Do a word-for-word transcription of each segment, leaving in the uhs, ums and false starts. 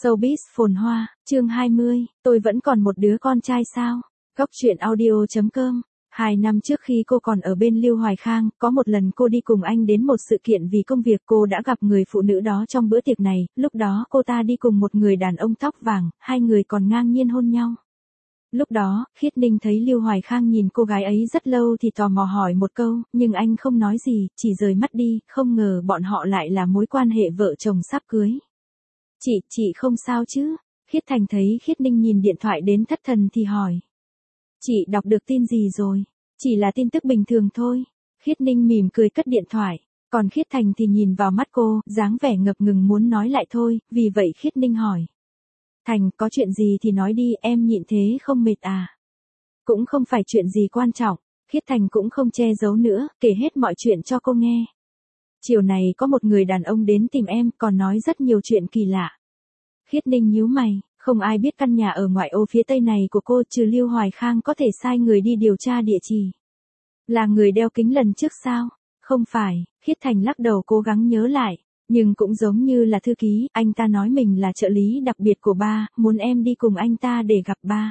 Showbiz phồn hoa, chương hai mươi, tôi vẫn còn một đứa con trai sao? Góc truyện audio chấm com. Hai năm trước khi cô còn ở bên Lưu Hoài Khang, có một lần cô đi cùng anh đến một sự kiện vì công việc, cô đã gặp người phụ nữ đó trong bữa tiệc này, lúc đó cô ta đi cùng một người đàn ông tóc vàng, hai người còn ngang nhiên hôn nhau. Lúc đó, Khiết Ninh thấy Lưu Hoài Khang nhìn cô gái ấy rất lâu thì tò mò hỏi một câu, nhưng anh không nói gì, chỉ rời mắt đi, không ngờ bọn họ lại là mối quan hệ vợ chồng sắp cưới. Chị, chị không sao chứ? Khiết Thành thấy Khiết Ninh nhìn điện thoại đến thất thần thì hỏi. Chị đọc được tin gì rồi? Chỉ là tin tức bình thường thôi. Khiết Ninh mỉm cười cất điện thoại. Còn Khiết Thành thì nhìn vào mắt cô, dáng vẻ ngập ngừng muốn nói lại thôi, vì vậy Khiết Ninh hỏi. Thành, có chuyện gì thì nói đi, em nhịn thế không mệt à? Cũng không phải chuyện gì quan trọng. Khiết Thành cũng không che giấu nữa, kể hết mọi chuyện cho cô nghe. Chiều này có một người đàn ông đến tìm em, còn nói rất nhiều chuyện kỳ lạ. Khiết Ninh nhíu mày, không ai biết căn nhà ở ngoại ô phía tây này của cô trừ Lưu Hoài Khang có thể sai người đi điều tra địa chỉ. Là người đeo kính lần trước sao? Không phải, Khiết Thành lắc đầu cố gắng nhớ lại, nhưng cũng giống như là thư ký, anh ta nói mình là trợ lý đặc biệt của ba, muốn em đi cùng anh ta để gặp ba.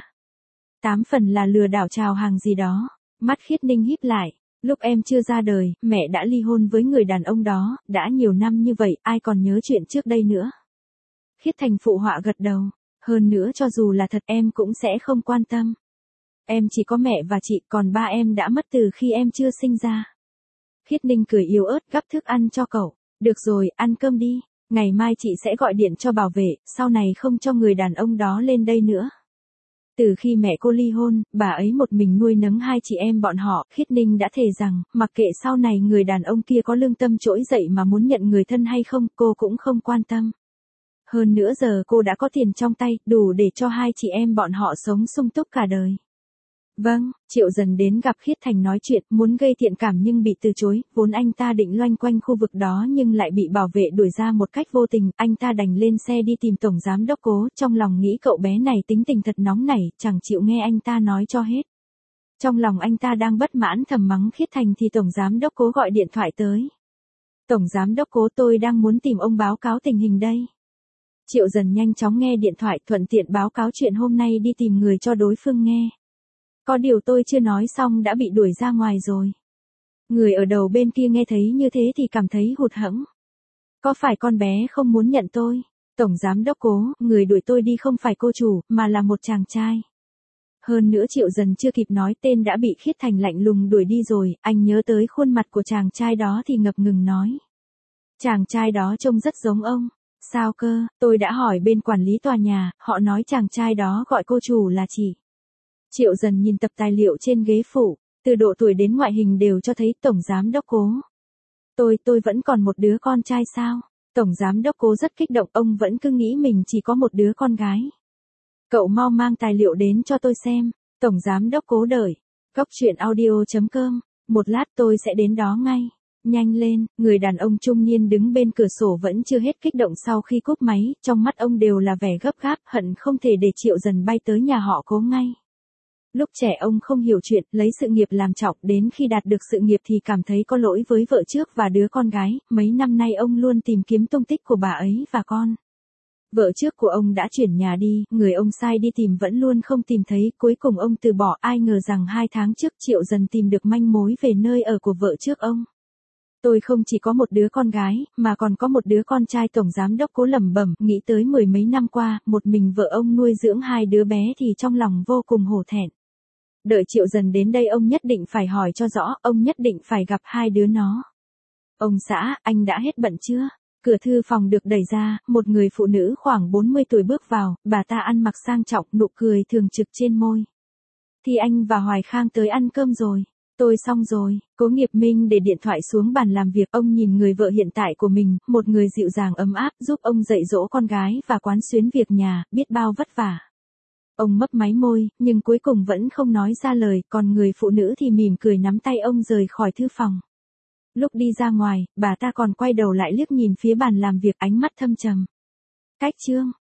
Tám phần là lừa đảo chào hàng gì đó. Mắt Khiết Ninh híp lại. Lúc em chưa ra đời, mẹ đã ly hôn với người đàn ông đó, đã nhiều năm như vậy, ai còn nhớ chuyện trước đây nữa. Khiết Thành phụ họa gật đầu, hơn nữa cho dù là thật em cũng sẽ không quan tâm. Em chỉ có mẹ và chị, còn ba em đã mất từ khi em chưa sinh ra. Khiết Ninh cười yếu ớt gắp thức ăn cho cậu, được rồi, ăn cơm đi, ngày mai chị sẽ gọi điện cho bảo vệ, sau này không cho người đàn ông đó lên đây nữa. Từ khi mẹ cô ly hôn, bà ấy một mình nuôi nấng hai chị em bọn họ, Khiết Ninh đã thề rằng, mặc kệ sau này người đàn ông kia có lương tâm trỗi dậy mà muốn nhận người thân hay không, cô cũng không quan tâm. Hơn nữa giờ cô đã có tiền trong tay, đủ để cho hai chị em bọn họ sống sung túc cả đời. Vâng, Triệu Dần đến gặp Khiết Thành nói chuyện, muốn gây thiện cảm nhưng bị từ chối, vốn anh ta định loanh quanh khu vực đó nhưng lại bị bảo vệ đuổi ra một cách vô tình, anh ta đành lên xe đi tìm Tổng Giám Đốc Cố, trong lòng nghĩ cậu bé này tính tình thật nóng nảy, chẳng chịu nghe anh ta nói cho hết. Trong lòng anh ta đang bất mãn thầm mắng Khiết Thành thì Tổng Giám Đốc Cố gọi điện thoại tới. Tổng Giám Đốc Cố, tôi đang muốn tìm ông báo cáo tình hình đây. Triệu Dần nhanh chóng nghe điện thoại, thuận tiện báo cáo chuyện hôm nay đi tìm người cho đối phương nghe. Có điều tôi chưa nói xong đã bị đuổi ra ngoài rồi. Người ở đầu bên kia nghe thấy như thế thì cảm thấy hụt hẫng. Có phải con bé không muốn nhận tôi? Tổng Giám Đốc Cố, người đuổi tôi đi không phải cô chủ, mà là một chàng trai. Hơn nữa Triệu Dần chưa kịp nói tên đã bị Khiết Thành lạnh lùng đuổi đi rồi, anh nhớ tới khuôn mặt của chàng trai đó thì ngập ngừng nói. Chàng trai đó trông rất giống ông. Sao cơ, tôi đã hỏi bên quản lý tòa nhà, họ nói chàng trai đó gọi cô chủ là chị. Triệu Dần nhìn tập tài liệu trên ghế phụ, từ độ tuổi đến ngoại hình đều cho thấy Tổng Giám Đốc Cố. Tôi, tôi vẫn còn một đứa con trai sao? Tổng Giám Đốc Cố rất kích động, ông vẫn cứ nghĩ mình chỉ có một đứa con gái. Cậu mau mang tài liệu đến cho tôi xem, Tổng Giám Đốc Cố đợi. Góc truyện audio chấm com, một lát tôi sẽ đến đó ngay. Nhanh lên, người đàn ông trung niên đứng bên cửa sổ vẫn chưa hết kích động sau khi cúp máy, trong mắt ông đều là vẻ gấp gáp, hận không thể để Triệu Dần bay tới nhà họ Cố ngay. Lúc trẻ ông không hiểu chuyện, lấy sự nghiệp làm trọng, đến khi đạt được sự nghiệp thì cảm thấy có lỗi với vợ trước và đứa con gái, mấy năm nay ông luôn tìm kiếm tung tích của bà ấy và con. Vợ trước của ông đã chuyển nhà đi, người ông sai đi tìm vẫn luôn không tìm thấy, cuối cùng ông từ bỏ, ai ngờ rằng hai tháng trước Triệu Dần tìm được manh mối về nơi ở của vợ trước ông. Tôi không chỉ có một đứa con gái, mà còn có một đứa con trai. Tổng Giám Đốc Cố lẩm bẩm, nghĩ tới mười mấy năm qua, một mình vợ ông nuôi dưỡng hai đứa bé thì trong lòng vô cùng hổ thẹn. Đợi Triệu Dần đến đây ông nhất định phải hỏi cho rõ, ông nhất định phải gặp hai đứa nó. Ông xã, anh đã hết bận chưa? Cửa thư phòng được đẩy ra, một người phụ nữ khoảng bốn mươi tuổi bước vào, bà ta ăn mặc sang trọng, nụ cười thường trực trên môi. Thì anh và Hoài Khang tới ăn cơm rồi. Tôi xong rồi. Cố Nghiệp Minh để điện thoại xuống bàn làm việc, ông nhìn người vợ hiện tại của mình, một người dịu dàng ấm áp, giúp ông dạy dỗ con gái và quán xuyến việc nhà, biết bao vất vả. Ông mấp máy môi, nhưng cuối cùng vẫn không nói ra lời, còn người phụ nữ thì mỉm cười nắm tay ông rời khỏi thư phòng. Lúc đi ra ngoài, bà ta còn quay đầu lại liếc nhìn phía bàn làm việc, ánh mắt thâm trầm. Cách chương